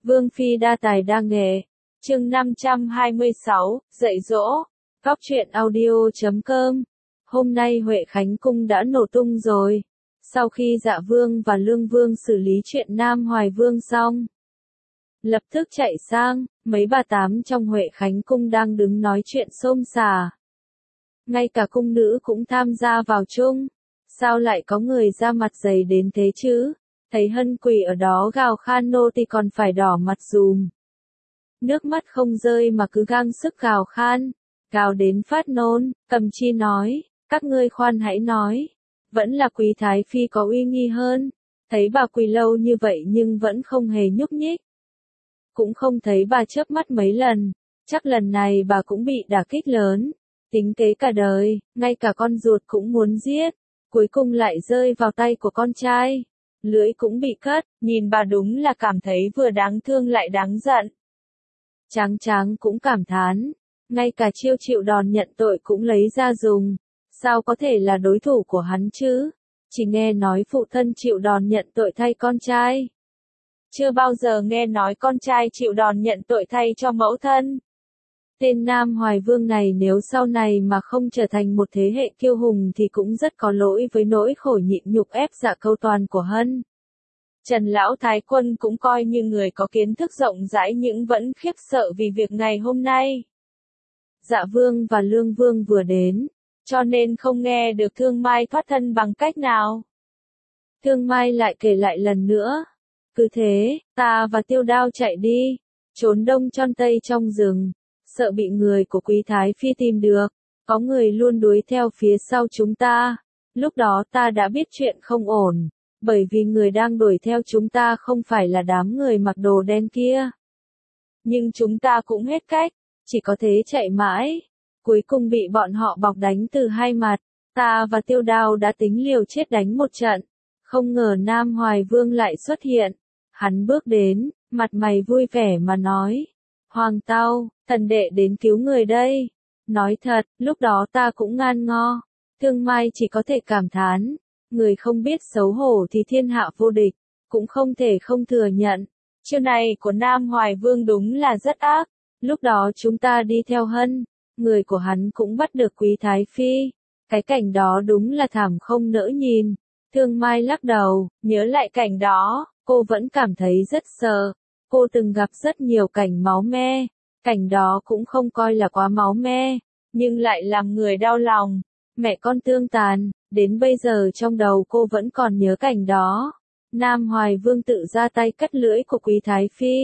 Vương phi đa tài đa nghệ. Chương 526, dạy dỗ. Góc truyện audio.com. Hôm nay Huệ Khánh cung đã nổ tung rồi. Sau khi Dạ Vương và Lương Vương xử lý chuyện Nam Hoài Vương xong, lập tức chạy sang, mấy bà tám trong Huệ Khánh cung đang đứng nói chuyện xôn xả. Ngay cả cung nữ cũng tham gia vào chung. Sao lại có người ra mặt dày đến thế chứ? Thấy Hân quỳ ở đó gào khan nô thì còn phải đỏ mặt dùm. Nước mắt không rơi mà cứ gang sức gào khan, gào đến phát nôn. Cầm Chi nói, các ngươi khoan hãy nói, vẫn là Quý Thái Phi có uy nghi hơn. Thấy bà quỳ lâu như vậy nhưng vẫn không hề nhúc nhích. Cũng không thấy bà chớp mắt mấy lần, chắc lần này bà cũng bị đả kích lớn. Tính kế cả đời, ngay cả con ruột cũng muốn giết, cuối cùng lại rơi vào tay của con trai. Lưỡi cũng bị cất, nhìn bà đúng là cảm thấy vừa đáng thương lại đáng giận. Tráng Tráng cũng cảm thán, ngay cả chiêu chịu đòn nhận tội cũng lấy ra dùng, sao có thể là đối thủ của hắn chứ? Chỉ nghe nói phụ thân chịu đòn nhận tội thay con trai. Chưa bao giờ nghe nói con trai chịu đòn nhận tội thay cho mẫu thân. Tên Nam Hoài Vương này nếu sau này mà không trở thành một thế hệ kiêu hùng thì cũng rất có lỗi với nỗi khổ nhịn nhục ép dạ câu toàn của Hân. Trần Lão Thái Quân cũng coi như người có kiến thức rộng rãi nhưng vẫn khiếp sợ vì việc ngày hôm nay. Dạ Vương và Lương Vương vừa đến, cho nên không nghe được Thương Mai thoát thân bằng cách nào. Thương Mai lại kể lại lần nữa. Cứ thế, ta và Tiêu Đao chạy đi, trốn đông tròn tây trong rừng, sợ bị người của Quý Thái Phi tìm được, có người luôn đuổi theo phía sau chúng ta. Lúc đó ta đã biết chuyện không ổn, bởi vì người đang đuổi theo chúng ta không phải là đám người mặc đồ đen kia. Nhưng chúng ta cũng hết cách, chỉ có thế chạy mãi, cuối cùng bị bọn họ bọc đánh từ hai mặt. Ta và Tiêu Đao đã tính liều chết đánh một trận, không ngờ Nam Hoài Vương lại xuất hiện. Hắn bước đến, mặt mày vui vẻ mà nói, Hoàng Tao, thần đệ đến cứu người đây. Nói thật, lúc đó ta cũng ngan ngo. Thương Mai chỉ có thể cảm thán, người không biết xấu hổ thì thiên hạ vô địch, cũng không thể không thừa nhận. Chiêu này của Nam Hoài Vương đúng là rất ác. Lúc đó chúng ta đi theo Hân, người của hắn cũng bắt được Quý Thái Phi. Cái cảnh đó đúng là thảm không nỡ nhìn. Thương Mai lắc đầu, nhớ lại cảnh đó, cô vẫn cảm thấy rất sợ. Cô từng gặp rất nhiều cảnh máu me, cảnh đó cũng không coi là quá máu me, nhưng lại làm người đau lòng. Mẹ con tương tàn, đến bây giờ trong đầu cô vẫn còn nhớ cảnh đó. Nam Hoài Vương tự ra tay cắt lưỡi của Quý Thái Phi.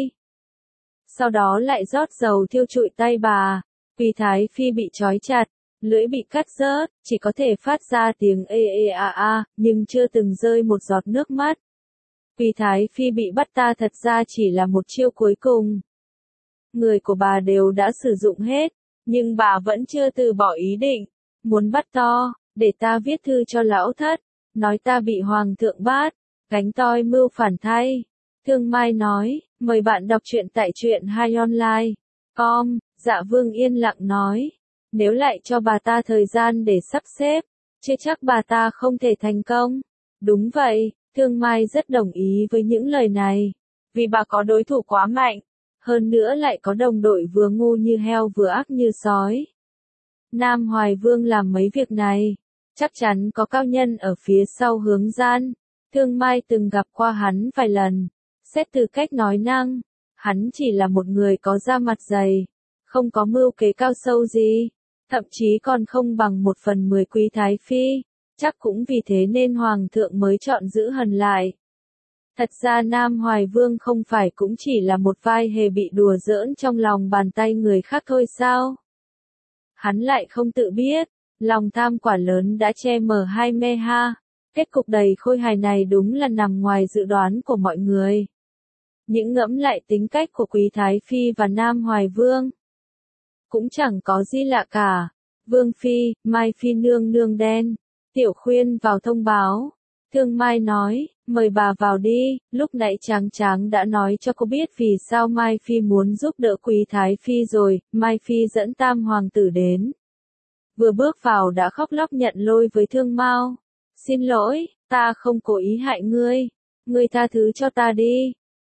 Sau đó lại rót dầu thiêu trụi tay bà. Quý Thái Phi bị trói chặt, lưỡi bị cắt rớt, chỉ có thể phát ra tiếng ê ê a a, nhưng chưa từng rơi một giọt nước mắt. Quý Thái Phi bị bắt ta thật ra chỉ là một chiêu cuối cùng. Người của bà đều đã sử dụng hết, nhưng bà vẫn chưa từ bỏ ý định. Muốn bắt to, để ta viết thư cho lão thất, nói ta bị hoàng thượng bắt, gánh toi mưu phản thay. Thương Mai nói, mời bạn đọc truyện tại truyện 2online.com. Dạ Vương yên lặng nói, nếu lại cho bà ta thời gian để sắp xếp, chưa chắc bà ta không thể thành công. Đúng vậy, Thương Mai rất đồng ý với những lời này, vì bà có đối thủ quá mạnh, hơn nữa lại có đồng đội vừa ngu như heo vừa ác như sói. Nam Hoài Vương làm mấy việc này, chắc chắn có cao nhân ở phía sau hướng gian. Thương Mai từng gặp qua hắn vài lần, xét từ cách nói năng, hắn chỉ là một người có da mặt dày, không có mưu kế cao sâu gì, thậm chí còn không bằng 1/10 Quý Thái Phi, chắc cũng vì thế nên Hoàng thượng mới chọn giữ Hân lại. Thật ra Nam Hoài Vương không phải cũng chỉ là một vai hề bị đùa giỡn trong lòng bàn tay người khác thôi sao? Hắn lại không tự biết, lòng tham quả lớn đã che mờ hai mê ha. Kết cục đầy khôi hài này đúng là nằm ngoài dự đoán của mọi người. Những ngẫm lại tính cách của Quý Thái Phi và Nam Hoài Vương, cũng chẳng có gì lạ cả. Vương Phi, Mai Phi nương nương đen. Tiểu Khuyên vào thông báo. Thương Mai nói, mời bà vào đi, lúc nãy Tráng Tráng đã nói cho cô biết vì sao Mai Phi muốn giúp đỡ Quý Thái Phi rồi. Mai Phi dẫn Tam Hoàng tử đến. Vừa bước vào đã khóc lóc nhận lỗi với Thương Mao. Xin lỗi, ta không cố ý hại ngươi. Ngươi tha thứ cho ta đi.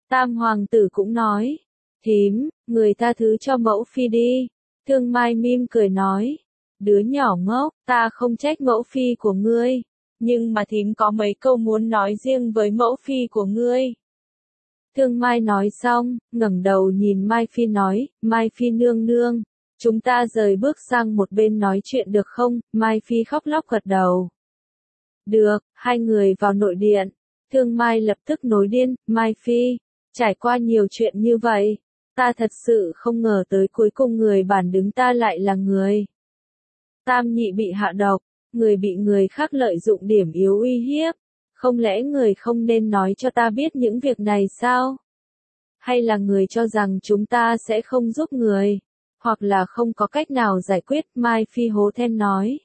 Tam hoàng tử cũng nói, thím, người tha thứ cho mẫu phi đi. Thương Mai mỉm cười nói, đứa nhỏ ngốc, ta không trách mẫu phi của ngươi, nhưng mà thím có mấy câu muốn nói riêng với mẫu phi của ngươi. Thương Mai nói xong, ngẩng đầu nhìn Mai Phi nói, Mai Phi nương nương, chúng ta rời bước sang một bên nói chuyện được không? Mai Phi khóc lóc gật đầu. Được, hai người vào nội điện. Thương Mai lập tức nổi điên, Mai Phi, trải qua nhiều chuyện như vậy, ta thật sự không ngờ tới cuối cùng người bản đứng ta lại là người. Tam nhị bị hạ độc, người bị người khác lợi dụng điểm yếu uy hiếp. Không lẽ người không nên nói cho ta biết những việc này sao? Hay là người cho rằng chúng ta sẽ không giúp người? Hoặc là không có cách nào giải quyết? Mai Phi hố then nói.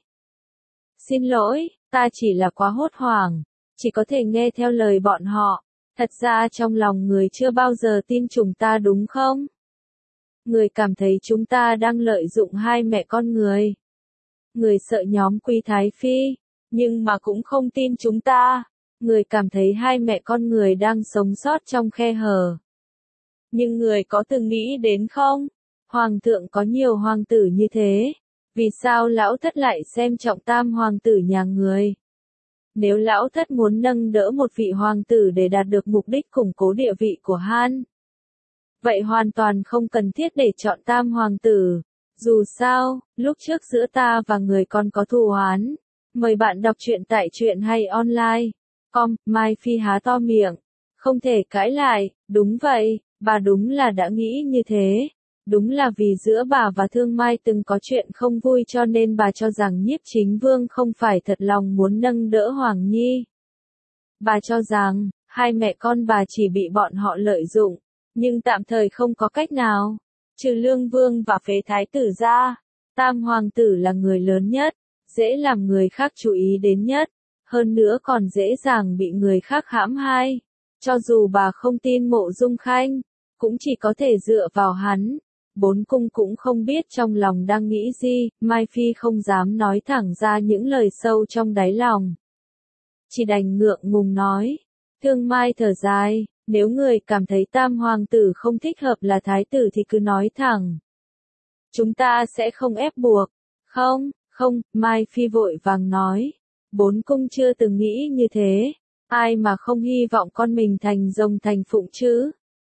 Xin lỗi, ta chỉ là quá hốt hoảng, chỉ có thể nghe theo lời bọn họ. Thật ra trong lòng người chưa bao giờ tin chúng ta đúng không? Người cảm thấy chúng ta đang lợi dụng hai mẹ con người. Người sợ nhóm Quý Thái Phi, nhưng mà cũng không tin chúng ta. Người cảm thấy hai mẹ con người đang sống sót trong khe hở. Nhưng người có từng nghĩ đến không? Hoàng thượng có nhiều hoàng tử như thế. Vì sao lão thất lại xem trọng tam hoàng tử nhà người? Nếu lão thất muốn nâng đỡ một vị hoàng tử để đạt được mục đích củng cố địa vị của Han, vậy hoàn toàn không cần thiết để chọn tam hoàng tử. Dù sao, lúc trước giữa ta và người còn có thù oán. Mời bạn đọc truyện tại truyện hay online. Mai Phi há to miệng, không thể cãi lại, đúng vậy, bà đúng là đã nghĩ như thế. Đúng là vì giữa bà và Thương Mai từng có chuyện không vui cho nên bà cho rằng Nhiếp Chính Vương không phải thật lòng muốn nâng đỡ Hoàng Nhi. Bà cho rằng, hai mẹ con bà chỉ bị bọn họ lợi dụng, nhưng tạm thời không có cách nào. Trừ Lương Vương và Phế Thái tử ra, Tam Hoàng tử là người lớn nhất, dễ làm người khác chú ý đến nhất. Hơn nữa còn dễ dàng bị người khác hãm hai. Cho dù bà không tin Mộ Dung Khanh, cũng chỉ có thể dựa vào hắn. Bốn cung cũng không biết trong lòng đang nghĩ gì, Mai Phi không dám nói thẳng ra những lời sâu trong đáy lòng. Chỉ đành ngượng ngùng nói. Thương Mai thở dài, nếu người cảm thấy tam hoàng tử không thích hợp là thái tử thì cứ nói thẳng. Chúng ta sẽ không ép buộc. Không, Mai Phi vội vàng nói. Bốn cung chưa từng nghĩ như thế, ai mà không hy vọng con mình thành rồng thành phụng chứ.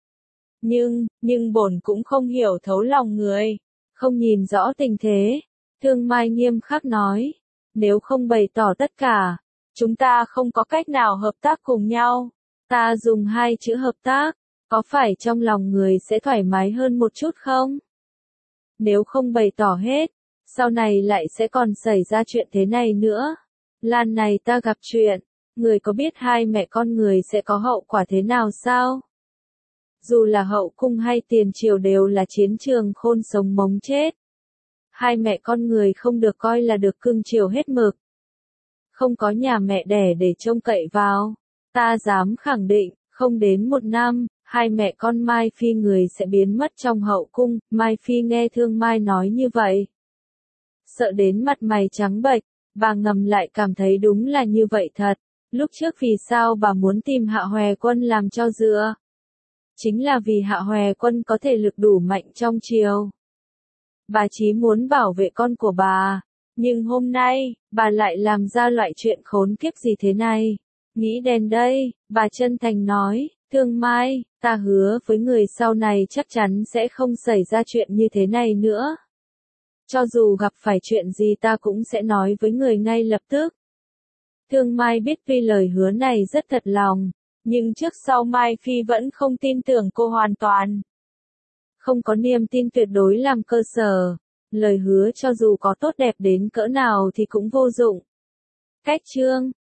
Nhưng bổn cũng không hiểu thấu lòng người, không nhìn rõ tình thế. Thương Mai nghiêm khắc nói, nếu không bày tỏ tất cả, chúng ta không có cách nào hợp tác cùng nhau. Ta dùng hai chữ hợp tác, có phải trong lòng người sẽ thoải mái hơn một chút không? Nếu không bày tỏ hết, sau này lại sẽ còn xảy ra chuyện thế này nữa. Lần này ta gặp chuyện, người có biết hai mẹ con người sẽ có hậu quả thế nào sao? Dù là hậu cung hay tiền triều đều là chiến trường khôn sống mống chết. Hai mẹ con người không được coi là được cưng chiều hết mực. Không có nhà mẹ đẻ để trông cậy vào. Ta dám khẳng định, không đến một năm, hai mẹ con Mai Phi người sẽ biến mất trong hậu cung. Mai Phi nghe Thương Mai nói như vậy, sợ đến mặt mày trắng bệch. Bà ngầm lại cảm thấy đúng là như vậy thật. Lúc trước vì sao bà muốn tìm Hạ Hòe Quân làm cho dựa? Chính là vì Hạ Hòe Quân có thể lực đủ mạnh trong triều. Bà chỉ muốn bảo vệ con của bà. Nhưng hôm nay, bà lại làm ra loại chuyện khốn kiếp gì thế này? Nghĩ đến đây, bà chân thành nói, Thương Mai, ta hứa với người sau này chắc chắn sẽ không xảy ra chuyện như thế này nữa. Cho dù gặp phải chuyện gì ta cũng sẽ nói với người ngay lập tức. Thương Mai biết tuy lời hứa này rất thật lòng, nhưng trước sau Mai Phi vẫn không tin tưởng cô hoàn toàn. Không có niềm tin tuyệt đối làm cơ sở, lời hứa cho dù có tốt đẹp đến cỡ nào thì cũng vô dụng. Cách chương